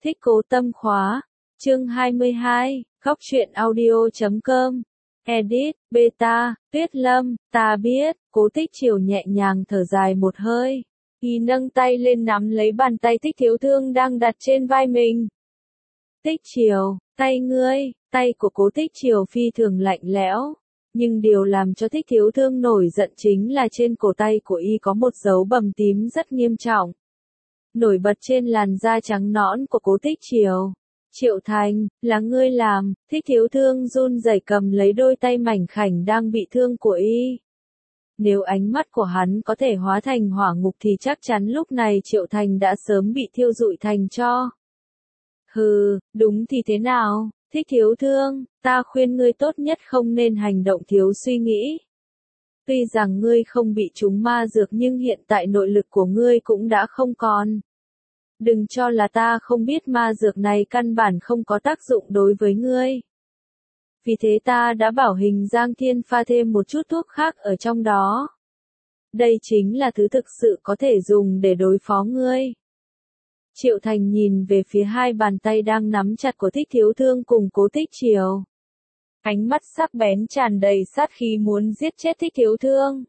Thích Cố Tâm khóa. Chương 22, Góc truyện audio.com. Edit, Beta, Tuyết Lâm, ta biết. Cố Tích Triều nhẹ nhàng thở dài một hơi. Y nâng tay lên nắm lấy bàn tay Thích Thiếu Thương đang đặt trên vai mình. Tích Triều, tay ngươi. Tay của Cố Tích Triều phi thường lạnh lẽo. Nhưng điều làm cho Thích Thiếu Thương nổi giận chính là trên cổ tay của y có một dấu bầm tím rất nghiêm trọng. Nổi bật trên làn da trắng nõn của Cố Tích Triều. Triệu Thành, là ngươi làm. Thích Thiếu Thương run rẩy cầm lấy đôi tay mảnh khảnh đang bị thương của y. Nếu ánh mắt của hắn có thể hóa thành hỏa ngục thì chắc chắn lúc này Triệu Thành đã sớm bị thiêu rụi thành tro. Hừ, đúng thì thế nào? Thích Thiếu Thương, ta khuyên ngươi tốt nhất không nên hành động thiếu suy nghĩ. Tuy rằng ngươi không bị trúng ma dược nhưng hiện tại nội lực của ngươi cũng đã không còn. Đừng cho là ta không biết ma dược này căn bản không có tác dụng đối với ngươi. Vì thế ta đã bảo Hình Giang Thiên pha thêm một chút thuốc khác ở trong đó. Đây chính là thứ thực sự có thể dùng để đối phó ngươi. Triệu Thành nhìn về phía hai bàn tay đang nắm chặt của Thích Thiếu Thương cùng Cố Tích Triều. Ánh mắt sắc bén tràn đầy sát khí muốn giết chết Thích Thiếu Thương.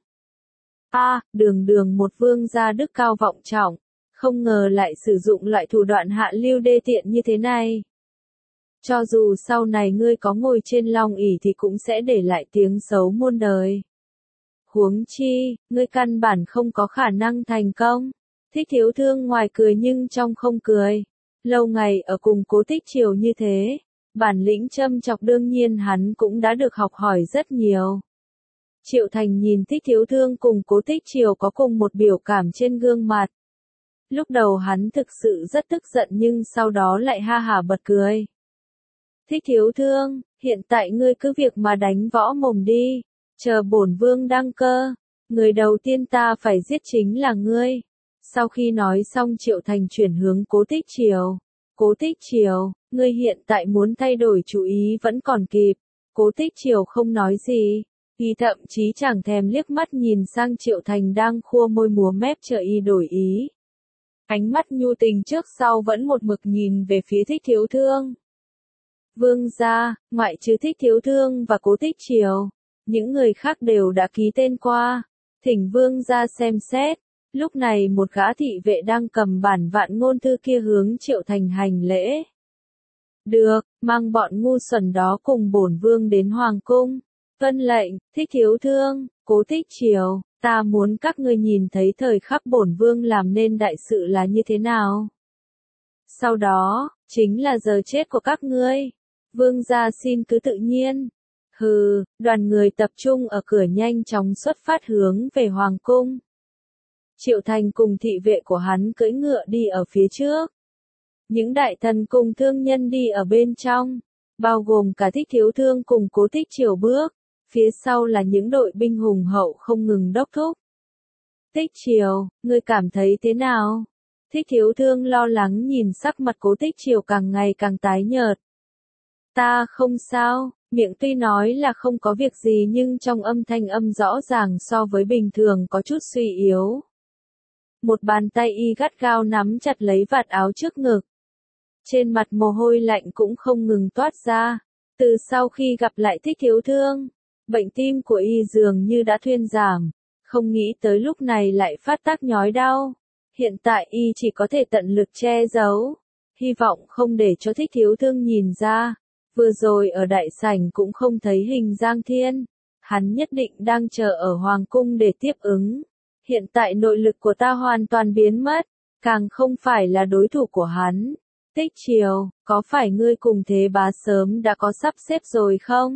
Đường một vương gia đức cao vọng trọng, không ngờ lại sử dụng loại thủ đoạn hạ lưu đê tiện như thế này. Cho dù sau này ngươi có ngồi trên long ỷ thì cũng sẽ để lại tiếng xấu muôn đời. Huống chi, ngươi căn bản không có khả năng thành công. Thích Thiếu Thương ngoài cười nhưng trong không cười. Lâu ngày ở cùng Cố Tích Triều như thế, bản lĩnh châm chọc đương nhiên hắn cũng đã được học hỏi rất nhiều. Triệu Thành nhìn Thích Thiếu Thương cùng Cố Tích Triều có cùng một biểu cảm trên gương mặt. Lúc đầu hắn thực sự rất tức giận nhưng sau đó lại ha hả bật cười. Thích Thiếu Thương, hiện tại ngươi cứ việc mà đánh võ mồm đi, chờ bổn vương đăng cơ, người đầu tiên ta phải giết chính là ngươi. Sau khi nói xong Triệu Thành chuyển hướng Cố Tích Triều. Cố Tích Triều, ngươi hiện tại muốn thay đổi chủ ý vẫn còn kịp. Cố Tích Triều không nói gì. Y thậm chí chẳng thèm liếc mắt nhìn sang Triệu Thành đang khua môi múa mép chờ y đổi ý. Ánh mắt nhu tình trước sau vẫn một mực nhìn về phía Thích Thiếu Thương. Vương gia, ngoại trừ Thích Thiếu Thương và Cố Tích Triều, những người khác đều đã ký tên qua. Thỉnh vương gia xem xét. Lúc này một gã thị vệ đang cầm bản vạn ngôn thư kia hướng Triệu Thành hành lễ. Được, mang bọn ngu xuẩn đó cùng bổn vương đến hoàng cung. Vân lệnh, Thích Thiếu Thương, Cố Tích Triều, ta muốn các ngươi nhìn thấy thời khắc bổn vương làm nên đại sự là như thế nào. Sau đó, chính là giờ chết của các ngươi. Vương gia xin cứ tự nhiên. Hừ, đoàn người tập trung ở cửa nhanh chóng xuất phát hướng về hoàng cung. Triệu Thành cùng thị vệ của hắn cưỡi ngựa đi ở phía trước. Những đại thần cùng thương nhân đi ở bên trong, bao gồm cả Thích Thiếu Thương cùng Cố Tích Triều bước. Phía sau là những đội binh hùng hậu không ngừng đốc thúc. Tích Triều, ngươi cảm thấy thế nào? Thích Thiếu Thương lo lắng nhìn sắc mặt Cố Tích Triều càng ngày càng tái nhợt. Ta không sao, miệng tuy nói là không có việc gì nhưng trong âm thanh âm rõ ràng so với bình thường có chút suy yếu. Một bàn tay y gắt gao nắm chặt lấy vạt áo trước ngực. Trên mặt mồ hôi lạnh cũng không ngừng toát ra. Từ sau khi gặp lại Thích Thiếu Thương, bệnh tim của y dường như đã thuyên giảm. Không nghĩ tới lúc này lại phát tác nhói đau. Hiện tại y chỉ có thể tận lực che giấu. Hy vọng không để cho Thích Thiếu Thương nhìn ra. Vừa rồi ở đại sảnh cũng không thấy Hình Giang Thiên. Hắn nhất định đang chờ ở hoàng cung để tiếp ứng. Hiện tại nội lực của ta hoàn toàn biến mất, càng không phải là đối thủ của hắn. Tích Triều, có phải ngươi cùng Thế Bá sớm đã có sắp xếp rồi không?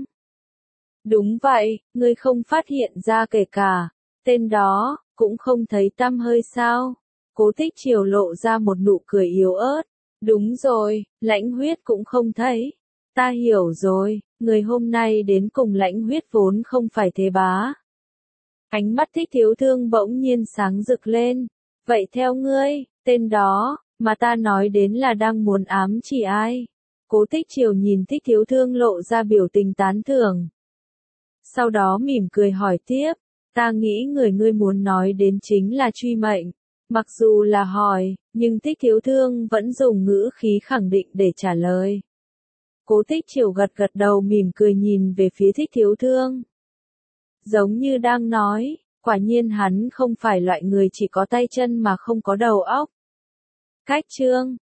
Đúng vậy, ngươi không phát hiện ra kể cả tên đó, cũng không thấy tăm hơi sao? Cố Tích Triều lộ ra một nụ cười yếu ớt. Đúng rồi, Lãnh Huyết cũng không thấy. Ta hiểu rồi, người hôm nay đến cùng Lãnh Huyết vốn không phải Thế Bá. Ánh mắt Thích Thiếu Thương bỗng nhiên sáng rực lên. Vậy theo ngươi, tên đó, mà ta nói đến là đang muốn ám chỉ ai? Cố Tích Triều nhìn Thích Thiếu Thương lộ ra biểu tình tán thưởng. Sau đó mỉm cười hỏi tiếp, ta nghĩ người ngươi muốn nói đến chính là Truy Mệnh. Mặc dù là hỏi, nhưng Thích Thiếu Thương vẫn dùng ngữ khí khẳng định để trả lời. Cố Tích Triều gật gật đầu mỉm cười nhìn về phía Thích Thiếu Thương. Giống như đang nói, quả nhiên hắn không phải loại người chỉ có tay chân mà không có đầu óc. Cách chương